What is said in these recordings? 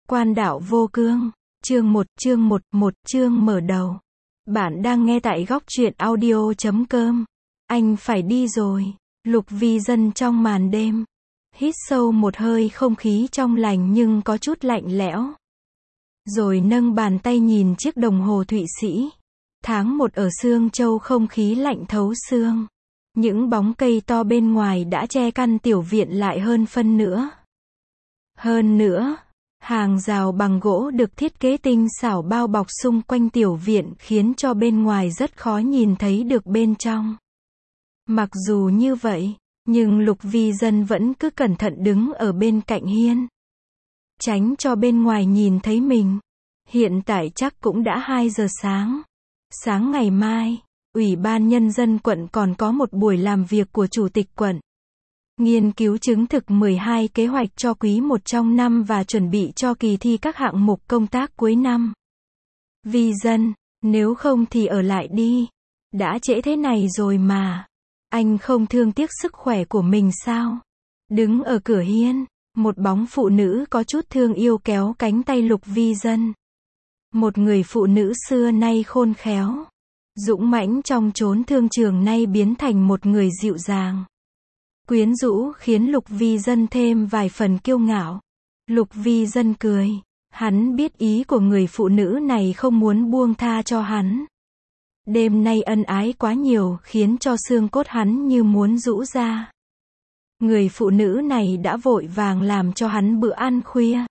Quan đạo vô cương. Chương 1, chương mở đầu. Bạn đang nghe tại góc truyện audio.com. Anh phải đi rồi. Lục Vi Dân trong màn đêm. Hít sâu một hơi không khí trong lành nhưng có chút lạnh lẽo. Rồi nâng bàn tay nhìn chiếc đồng hồ Thụy Sĩ. Tháng 1 ở Sương Châu không khí lạnh thấu xương. Những bóng cây to bên ngoài đã che căn tiểu viện lại hơn phân nữa. Hơn nữa, hàng rào bằng gỗ được thiết kế tinh xảo bao bọc xung quanh tiểu viện khiến cho bên ngoài rất khó nhìn thấy được bên trong. Mặc dù như vậy, nhưng Lục Vi Dân vẫn cứ cẩn thận đứng ở bên cạnh hiên. Tránh cho bên ngoài nhìn thấy mình. Hiện tại chắc cũng đã 2 giờ sáng. Sáng ngày mai, Ủy ban Nhân dân quận còn có một buổi làm việc của Chủ tịch quận. Nghiên cứu chứng thực 12 kế hoạch cho quý 1 trong năm và chuẩn bị cho kỳ thi các hạng mục công tác cuối năm. Vi Dân, nếu không thì ở lại đi. Đã trễ thế này rồi mà. Anh không thương tiếc sức khỏe của mình sao? Đứng ở cửa hiên, một bóng phụ nữ có chút thương yêu kéo cánh tay Lục Vi Dân. Một người phụ nữ xưa nay khôn khéo, dũng mãnh trong chốn thương trường nay biến thành một người dịu dàng, quyến rũ khiến Lục Vi Dân thêm vài phần kiêu ngạo. Lục Vi Dân cười. Hắn biết ý của người phụ nữ này không muốn buông tha cho hắn. Đêm nay ân ái quá nhiều khiến cho xương cốt hắn như muốn rũ ra. Người phụ nữ này đã vội vàng làm cho hắn bữa ăn khuya.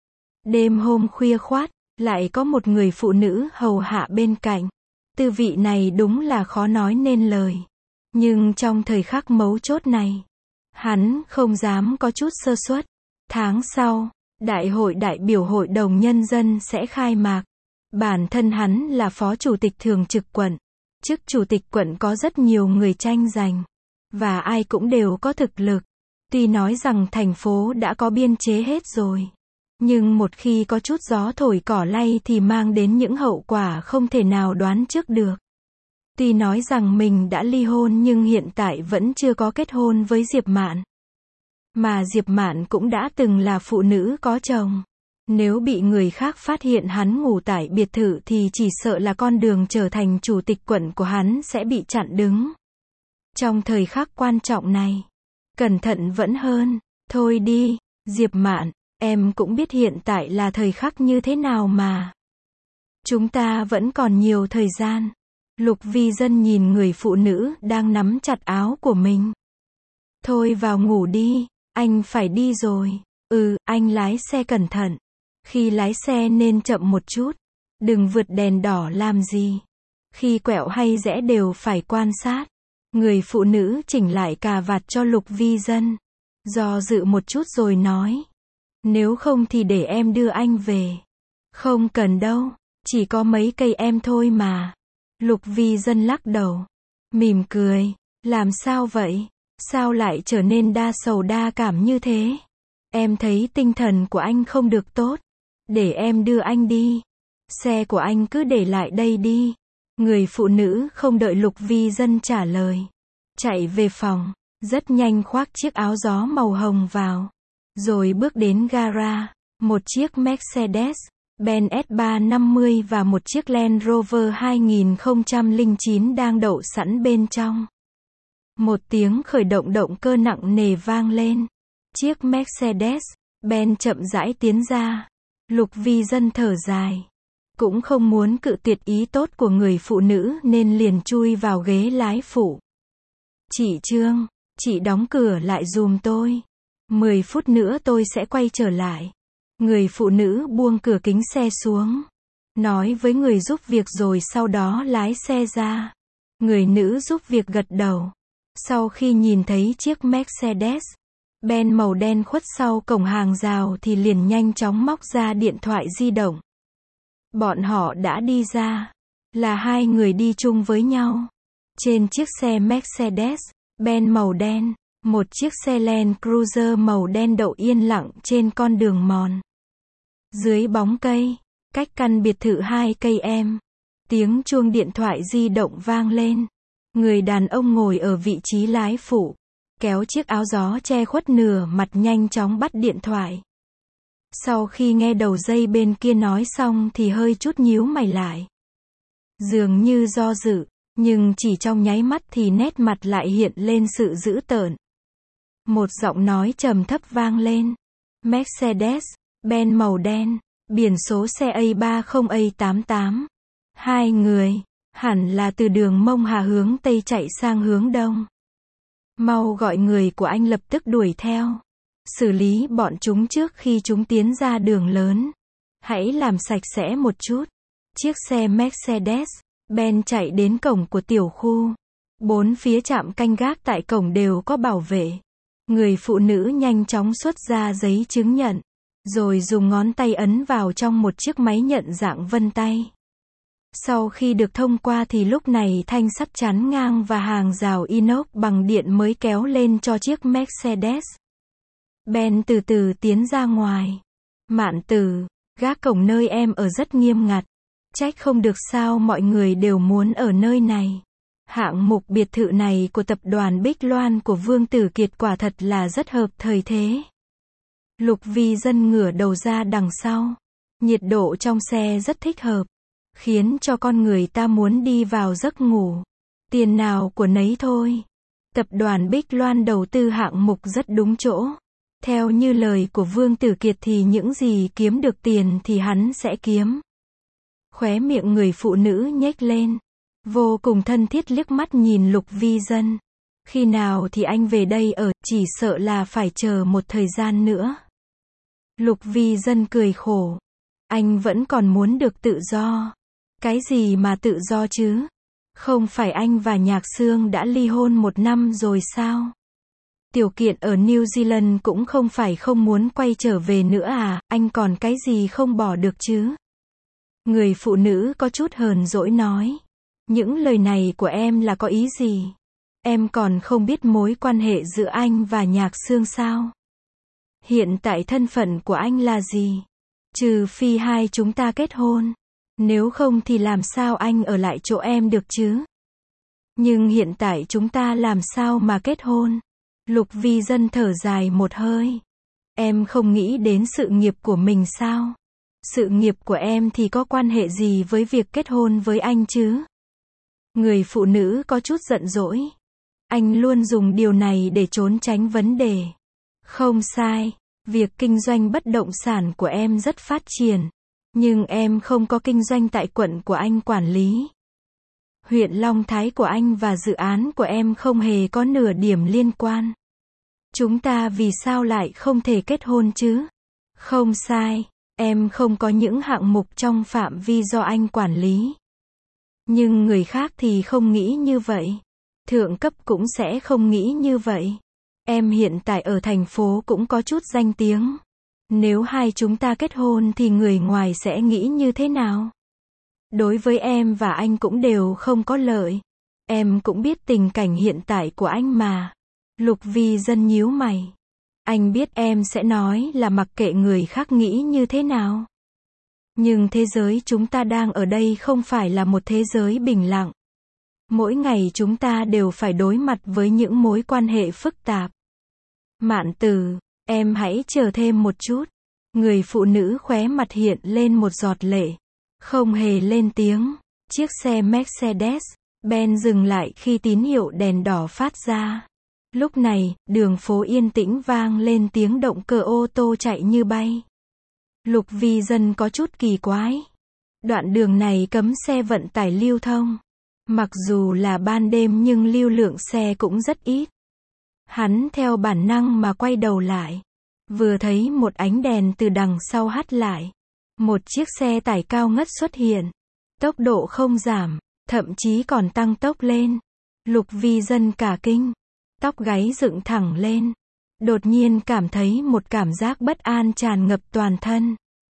Đêm hôm khuya khoắt, lại có một người phụ nữ hầu hạ bên cạnh. Tư vị này đúng là khó nói nên lời. Nhưng trong thời khắc mấu chốt này, hắn không dám có chút sơ suất. Tháng sau, Đại hội đại biểu Hội đồng Nhân dân sẽ khai mạc. Bản thân hắn là Phó Chủ tịch Thường trực quận. Chức Chủ tịch quận có rất nhiều người tranh giành. Và ai cũng đều có thực lực. Tuy nói rằng thành phố đã có biên chế hết rồi. Nhưng một khi có chút gió thổi cỏ lay thì mang đến những hậu quả không thể nào đoán trước được. Tuy nói rằng mình đã ly hôn nhưng hiện tại vẫn chưa có kết hôn với Diệp Mạn. Mà Diệp Mạn cũng đã từng là phụ nữ có chồng. Nếu bị người khác phát hiện hắn ngủ tại biệt thự thì chỉ sợ là con đường trở thành chủ tịch quận của hắn sẽ bị chặn đứng. Trong thời khắc quan trọng này, cẩn thận vẫn hơn. Thôi đi, Diệp Mạn, em cũng biết hiện tại là thời khắc như thế nào mà. Chúng ta vẫn còn nhiều thời gian. Lục Vi Dân nhìn người phụ nữ đang nắm chặt áo của mình. Thôi vào ngủ đi, anh phải đi rồi. Anh lái xe cẩn thận. Khi lái xe nên chậm một chút. Đừng vượt đèn đỏ làm gì. Khi quẹo hay rẽ đều phải quan sát. Người phụ nữ chỉnh lại cà vạt cho Lục Vi Dân. Do dự một chút rồi nói. Nếu không thì để em đưa anh về. Không cần đâu, chỉ có mấy cây em thôi mà. Lục Vi Dân lắc đầu. Mỉm cười. Làm sao vậy? Sao lại trở nên đa sầu đa cảm như thế? Em thấy tinh thần của anh không được tốt. Để em đưa anh đi. Xe của anh cứ để lại đây đi. Người phụ nữ không đợi Lục Vi Dân trả lời. Chạy về phòng, rất nhanh khoác chiếc áo gió màu hồng vào. Rồi bước đến gara. Một chiếc Mercedes-Benz S350 và một chiếc Land Rover 2009 đang đậu sẵn bên trong. Một tiếng khởi động động cơ nặng nề vang lên. Chiếc Mercedes-Benz chậm rãi tiến ra. Lục Vi Dân thở dài. Cũng không muốn cự tuyệt ý tốt của người phụ nữ nên liền chui vào ghế lái phụ. Chị Trương, chị đóng cửa lại giùm tôi. 10 phút nữa tôi sẽ quay trở lại. Người phụ nữ buông cửa kính xe xuống. Nói với người giúp việc rồi sau đó lái xe ra. Người nữ giúp việc gật đầu. Sau khi nhìn thấy chiếc Mercedes-Benz màu đen khuất sau cổng hàng rào thì liền nhanh chóng móc ra điện thoại di động. Bọn họ đã đi ra. Là 2 người đi chung với nhau. Trên chiếc xe Mercedes-Benz màu đen, một chiếc xe Land Cruiser màu đen đậu yên lặng trên con đường mòn. Dưới bóng cây, cách căn biệt thự 2 cây em. Tiếng chuông điện thoại di động vang lên. Người đàn ông ngồi ở vị trí lái phụ, kéo chiếc áo gió che khuất nửa mặt nhanh chóng bắt điện thoại. Sau khi nghe đầu dây bên kia nói xong thì hơi chút nhíu mày lại. Dường như do dự, nhưng chỉ trong nháy mắt thì nét mặt lại hiện lên sự dữ tợn. Một giọng nói trầm thấp vang lên. Mercedes-Benz màu đen, biển số xe A30A88. Hai người, hẳn là từ đường Mông Hà hướng Tây chạy sang hướng Đông. Mau gọi người của anh lập tức đuổi theo. Xử lý bọn chúng trước khi chúng tiến ra đường lớn. Hãy làm sạch sẽ một chút. Chiếc xe Mercedes-Benz chạy đến cổng của tiểu khu. Bốn phía trạm canh gác tại cổng đều có bảo vệ. Người phụ nữ nhanh chóng xuất ra giấy chứng nhận, rồi dùng ngón tay ấn vào trong một chiếc máy nhận dạng vân tay. Sau khi được thông qua thì lúc này thanh sắt chắn ngang và hàng rào inox bằng điện mới kéo lên cho chiếc Mercedes. Ben từ từ tiến ra ngoài. Mạn Từ, gác cổng nơi em ở rất nghiêm ngặt. Trách không được sao mọi người đều muốn ở nơi này. Hạng mục biệt thự này của tập đoàn Bích Loan của Vương Tử Kiệt quả thật là rất hợp thời thế. Lục Vi Dân ngửa đầu ra đằng sau. Nhiệt độ trong xe rất thích hợp, khiến cho con người ta muốn đi vào giấc ngủ. Tiền nào của nấy thôi. Tập đoàn Bích Loan đầu tư hạng mục rất đúng chỗ. Theo như lời của Vương Tử Kiệt thì những gì kiếm được tiền thì hắn sẽ kiếm. Khóe miệng người phụ nữ nhếch lên. Vô cùng thân thiết liếc mắt nhìn Lục Vi Dân. Khi nào thì anh về đây ở, chỉ sợ là phải chờ một thời gian nữa. Lục Vi Dân cười khổ. Anh vẫn còn muốn được tự do. Cái gì mà tự do chứ? Không phải anh và Nhạc Sương đã ly hôn 1 năm rồi sao? Tiểu Kiện ở New Zealand cũng không phải không muốn quay trở về nữa à, anh còn cái gì không bỏ được chứ? Người phụ nữ có chút hờn dỗi nói. Những lời này của em là có ý gì? Em còn không biết mối quan hệ giữa anh và Nhạc Sương sao? Hiện tại thân phận của anh là gì? Trừ phi hai chúng ta kết hôn. Nếu không thì làm sao anh ở lại chỗ em được chứ? Nhưng hiện tại chúng ta làm sao mà kết hôn? Lục Vi Dân thở dài một hơi. Em không nghĩ đến sự nghiệp của mình sao? Sự nghiệp của em thì có quan hệ gì với việc kết hôn với anh chứ? Người phụ nữ có chút giận dỗi. Anh luôn dùng điều này để trốn tránh vấn đề. Không sai, việc kinh doanh bất động sản của em rất phát triển. Nhưng em không có kinh doanh tại quận của anh quản lý. Huyện Long Thái của anh và dự án của em không hề có nửa điểm liên quan. Chúng ta vì sao lại không thể kết hôn chứ? Không sai, em không có những hạng mục trong phạm vi do anh quản lý. Nhưng người khác thì không nghĩ như vậy. Thượng cấp cũng sẽ không nghĩ như vậy. Em hiện tại ở thành phố cũng có chút danh tiếng. Nếu hai chúng ta kết hôn thì người ngoài sẽ nghĩ như thế nào? Đối với em và anh cũng đều không có lợi. Em cũng biết tình cảnh hiện tại của anh mà. Lục Vi Dân nhíu mày. Anh biết em sẽ nói là mặc kệ người khác nghĩ như thế nào. Nhưng thế giới chúng ta đang ở đây không phải là một thế giới bình lặng. Mỗi ngày chúng ta đều phải đối mặt với những mối quan hệ phức tạp. Mạn Từ, em hãy chờ thêm một chút. Người phụ nữ khóe mặt hiện lên một giọt lệ. Không hề lên tiếng. Chiếc xe Mercedes-Benz dừng lại khi tín hiệu đèn đỏ phát ra. Lúc này, đường phố yên tĩnh vang lên tiếng động cơ ô tô chạy như bay. Lục Vi Dân có chút kỳ quái. Đoạn đường này cấm xe vận tải lưu thông. Mặc dù là ban đêm nhưng lưu lượng xe cũng rất ít. Hắn theo bản năng mà quay đầu lại. Vừa thấy một ánh đèn từ đằng sau hắt lại. Một chiếc xe tải cao ngất xuất hiện. Tốc độ không giảm, thậm chí còn tăng tốc lên. Lục Vi Dân cả kinh. Tóc gáy dựng thẳng lên. Đột nhiên cảm thấy một cảm giác bất an tràn ngập toàn thân.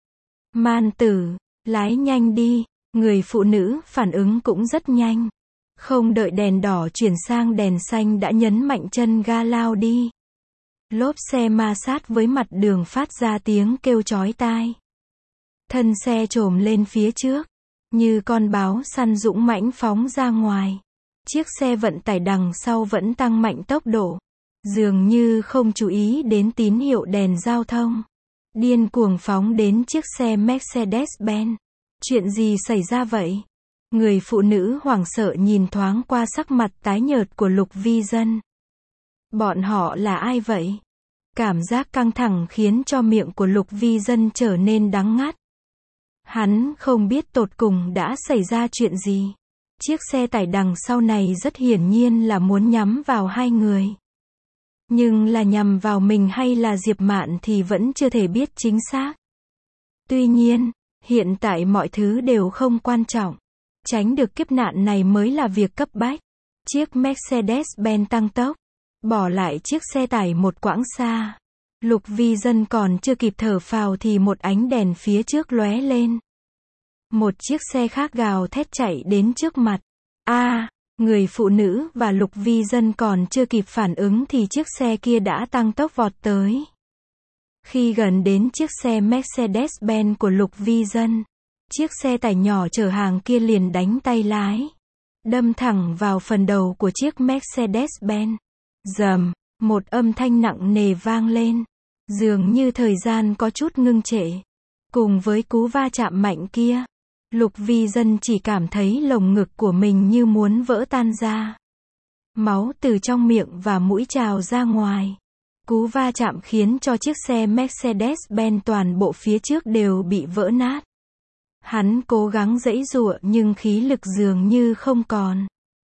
Man Tử, lái nhanh đi. Người phụ nữ phản ứng cũng rất nhanh. Không đợi đèn đỏ chuyển sang đèn xanh đã nhấn mạnh chân ga lao đi. Lốp xe ma sát với mặt đường phát ra tiếng kêu chói tai. Thân xe chồm lên phía trước, như con báo săn dũng mãnh phóng ra ngoài. Chiếc xe vận tải đằng sau vẫn tăng mạnh tốc độ, dường như không chú ý đến tín hiệu đèn giao thông. điên cuồng phóng đến chiếc xe Mercedes-Benz. Chuyện gì xảy ra vậy? Người phụ nữ hoảng sợ nhìn thoáng qua sắc mặt tái nhợt của Lục Vi Dân. Bọn họ là ai vậy? Cảm giác căng thẳng khiến cho miệng của Lục Vi Dân trở nên đắng ngắt. Hắn không biết tột cùng đã xảy ra chuyện gì. Chiếc xe tải đằng sau này rất hiển nhiên là muốn nhắm vào hai người. Nhưng là nhằm vào mình hay là Diệp Mạn thì vẫn chưa thể biết chính xác. Tuy nhiên, hiện tại mọi thứ đều không quan trọng. Tránh được kiếp nạn này mới là việc cấp bách. Chiếc Mercedes-Benz tăng tốc, bỏ lại chiếc xe tải một quãng xa. Lục Vi Dân còn chưa kịp thở phào thì một ánh đèn phía trước lóe lên. Một chiếc xe khác gào thét chạy đến trước mặt. Người phụ nữ và Lục Vi Dân còn chưa kịp phản ứng thì chiếc xe kia đã tăng tốc vọt tới. Khi gần đến chiếc xe Mercedes-Benz của Lục Vi Dân, chiếc xe tải nhỏ chở hàng kia liền đánh tay lái, đâm thẳng vào phần đầu của chiếc Mercedes-Benz. Rầm, một âm thanh nặng nề vang lên, dường như thời gian có chút ngưng trệ. Cùng với cú va chạm mạnh kia, Lục Vi Dân chỉ cảm thấy lồng ngực của mình như muốn vỡ tan ra. Máu từ trong miệng và mũi trào ra ngoài. Cú va chạm khiến cho chiếc xe Mercedes-Benz toàn bộ phía trước đều bị vỡ nát. Hắn cố gắng giãy giụa nhưng khí lực dường như không còn.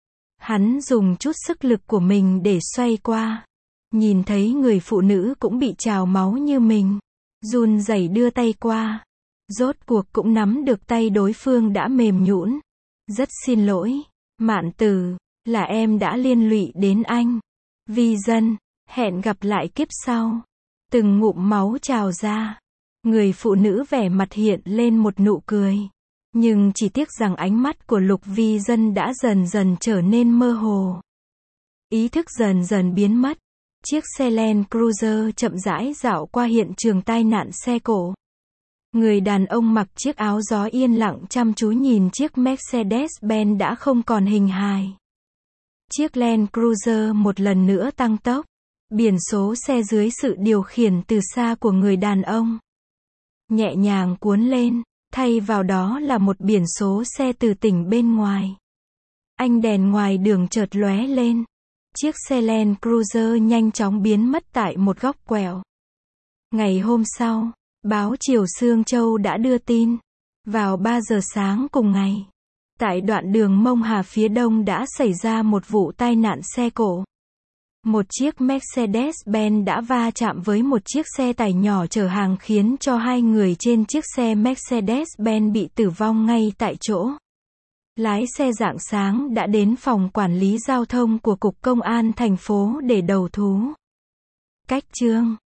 Hắn dùng chút sức lực của mình để xoay qua. Nhìn thấy người phụ nữ cũng bị trào máu như mình. Run rẩy đưa tay qua. Rốt cuộc cũng nắm được tay đối phương đã mềm nhũn. Rất xin lỗi, Mạn Tử, là em đã liên lụy đến anh. Vi Dân, hẹn gặp lại kiếp sau. Từng ngụm máu trào ra. Người phụ nữ vẻ mặt hiện lên một nụ cười. Nhưng chỉ tiếc rằng ánh mắt của Lục Vi Dân đã dần dần trở nên mơ hồ. Ý thức dần dần biến mất. Chiếc xe Land Cruiser chậm rãi dạo qua hiện trường tai nạn xe cộ. Người đàn ông mặc chiếc áo gió yên lặng chăm chú nhìn chiếc Mercedes-Benz đã không còn hình hài. Chiếc Land Cruiser một lần nữa tăng tốc. Biển số xe dưới sự điều khiển từ xa của người đàn ông nhẹ nhàng cuốn lên, thay vào đó là một biển số xe từ tỉnh bên ngoài. Ánh đèn ngoài đường chợt lóe lên. Chiếc xe Land Cruiser nhanh chóng biến mất tại một góc quẹo. Ngày hôm sau, báo Chiều Sương Châu đã đưa tin. Vào 3 giờ sáng cùng ngày, tại đoạn đường Mông Hà phía đông đã xảy ra một vụ tai nạn xe cộ. Một chiếc Mercedes-Benz đã va chạm với một chiếc xe tải nhỏ chở hàng khiến cho hai người trên chiếc xe Mercedes-Benz bị tử vong ngay tại chỗ. Lái xe rạng sáng đã đến phòng quản lý giao thông của Cục Công an thành phố để đầu thú. Cách chương